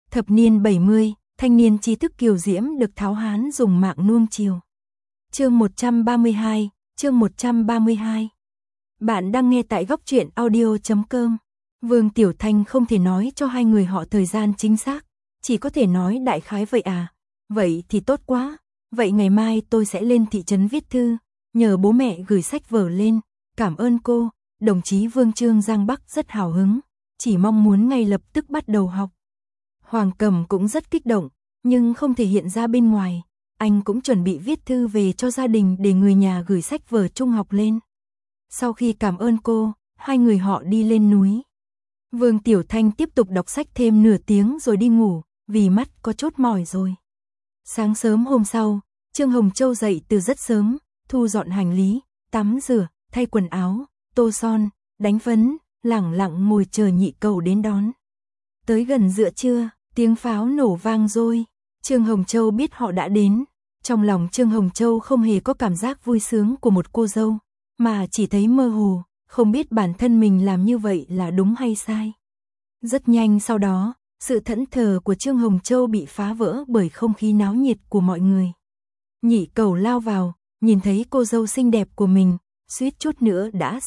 Thập niên 70, thanh niên trí thức kiều diễm được Tháo Hán dùng mạng nuông chiều. Chương 132, chương 132. Bạn đang nghe tại góc truyện audio.com. Vương Tiểu Thanh không thể nói cho hai người họ thời gian chính xác, chỉ có thể nói đại khái vậy à. Vậy thì tốt quá, vậy ngày mai tôi sẽ lên thị trấn viết thư, nhờ bố mẹ gửi sách vở lên, cảm ơn cô. Đồng chí Vương Trương Giang Bắc rất hào hứng, chỉ mong muốn ngay lập tức bắt đầu học. Hoàng Cầm cũng rất kích động, nhưng không thể hiện ra bên ngoài, anh cũng chuẩn bị viết thư về cho gia đình để người nhà gửi sách vở trung học lên. Sau khi cảm ơn cô, hai người họ đi lên núi. Vương Tiểu Thanh tiếp tục đọc sách thêm nửa tiếng rồi đi ngủ, vì mắt có chút mỏi rồi. Sáng sớm hôm sau, Trương Hồng Châu dậy từ rất sớm, thu dọn hành lý, tắm rửa, thay quần áo, tô son, đánh phấn, lẳng lặng ngồi chờ nhị cầu đến đón. Tới gần giữa trưa, tiếng pháo nổ vang rồi. Trương Hồng Châu biết họ đã đến. Trong lòng Trương Hồng Châu không hề có cảm giác vui sướng của một cô dâu, mà chỉ thấy mơ hồ, không biết bản thân mình làm như vậy là đúng hay sai. Rất nhanh sau đó, sự thẫn thờ của Trương Hồng Châu bị phá vỡ bởi không khí náo nhiệt của mọi người. Nhị cầu lao vào, nhìn thấy cô dâu xinh đẹp của mình, suýt chút nữa đã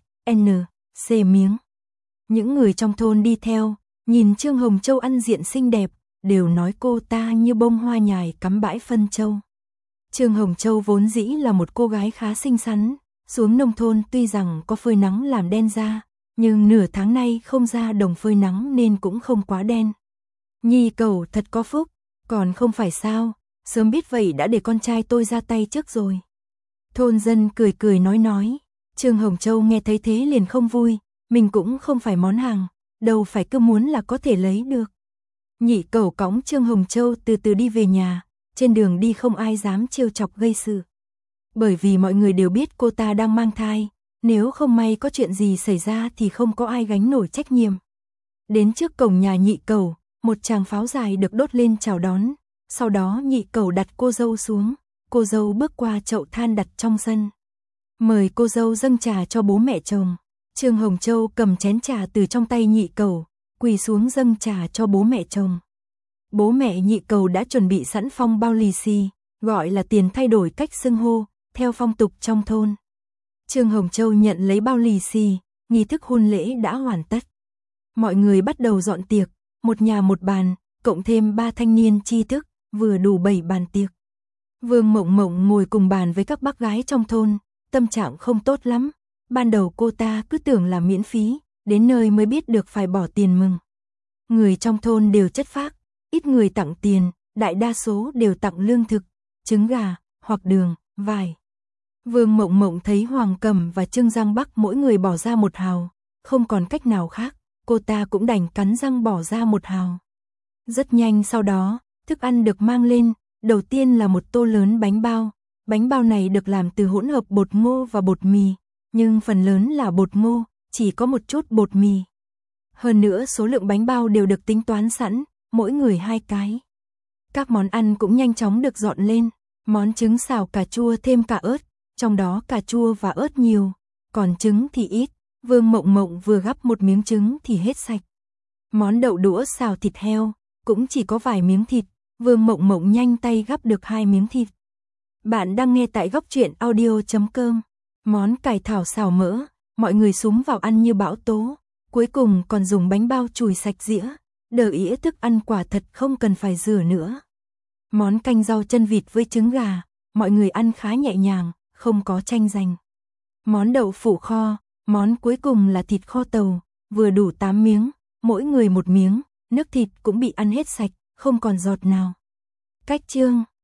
CSNC miếng. Những người trong thôn đi theo, nhìn Trương Hồng Châu ăn diện xinh đẹp, đều nói cô ta như bông hoa nhài cắm bãi phân châu. Trương Hồng Châu vốn dĩ là một cô gái khá xinh xắn, xuống nông thôn tuy rằng có phơi nắng làm đen da, nhưng nửa tháng nay không ra đồng phơi nắng nên cũng không quá đen. Nhi cầu thật có phúc, còn không phải sao, sớm biết vậy đã để con trai tôi ra tay trước rồi. Thôn dân cười cười nói, Trương Hồng Châu nghe thấy thế liền không vui, mình cũng không phải món hàng, đâu phải cứ muốn là có thể lấy được. Nhị cầu cõng Trương Hồng Châu từ từ đi về nhà, trên đường đi không ai dám trêu chọc gây sự. Bởi vì mọi người đều biết cô ta đang mang thai, nếu không may có chuyện gì xảy ra thì không có ai gánh nổi trách nhiệm. Đến trước cổng nhà nhị cầu, một tràng pháo dài được đốt lên chào đón, sau đó nhị cầu đặt cô dâu xuống, cô dâu bước qua chậu than đặt trong sân. Mời cô dâu dâng trà cho bố mẹ chồng. Trương Hồng Châu cầm chén trà từ trong tay nhị cầu, quỳ xuống dâng trà cho bố mẹ chồng. Bố mẹ nhị cầu đã chuẩn bị sẵn phong bao lì xì, gọi là tiền thay đổi cách xưng hô, theo phong tục trong thôn. Trương Hồng Châu nhận lấy bao lì xì, nghi thức hôn lễ đã hoàn tất. Mọi người bắt đầu dọn tiệc, một nhà một bàn, cộng thêm 3 thanh niên tri thức, vừa đủ 7 bàn tiệc. Vương Mộng Mộng ngồi cùng bàn với các bác gái trong thôn, tâm trạng không tốt lắm. Ban đầu cô ta cứ tưởng là miễn phí, đến nơi mới biết được phải bỏ tiền mừng. Người trong thôn đều chất phác, ít người tặng tiền, đại đa số đều tặng lương thực, trứng gà, hoặc đường, vải. Vương Mộng Mộng thấy Hoàng Cầm và Trương Giang Bắc mỗi người bỏ ra 1 hào, không còn cách nào khác, cô ta cũng đành cắn răng bỏ ra 1 hào. Rất nhanh sau đó, thức ăn được mang lên, đầu tiên là một tô lớn bánh bao này được làm từ hỗn hợp bột ngô và bột mì, nhưng phần lớn là bột ngô, chỉ có một chút bột mì. Hơn nữa số lượng bánh bao đều được tính toán sẵn, mỗi người 2 cái. Các món ăn cũng nhanh chóng được dọn lên, món trứng xào cà chua thêm cả ớt, trong đó cà chua và ớt nhiều, còn trứng thì ít. Vương Mộng Mộng vừa gắp một miếng trứng thì hết sạch. Món đậu đũa xào thịt heo, cũng chỉ có vài miếng thịt, Vương Mộng Mộng nhanh tay gắp được 2 miếng thịt. Bạn đang nghe tại góc truyện audio.com. Món cải thảo xào mỡ, mọi người xúm vào ăn như bão tố, cuối cùng còn dùng bánh bao chùi sạch dĩa, đỡ ĩa thức ăn quả thật không cần phải rửa nữa. Món canh rau chân vịt với trứng gà, mọi người ăn khá nhẹ nhàng, không có tranh giành. Món đậu phụ kho, món cuối cùng là thịt kho tàu, vừa đủ 8 miếng, mỗi người 1 miếng, nước thịt cũng bị ăn hết sạch, không còn giọt nào. Cách chương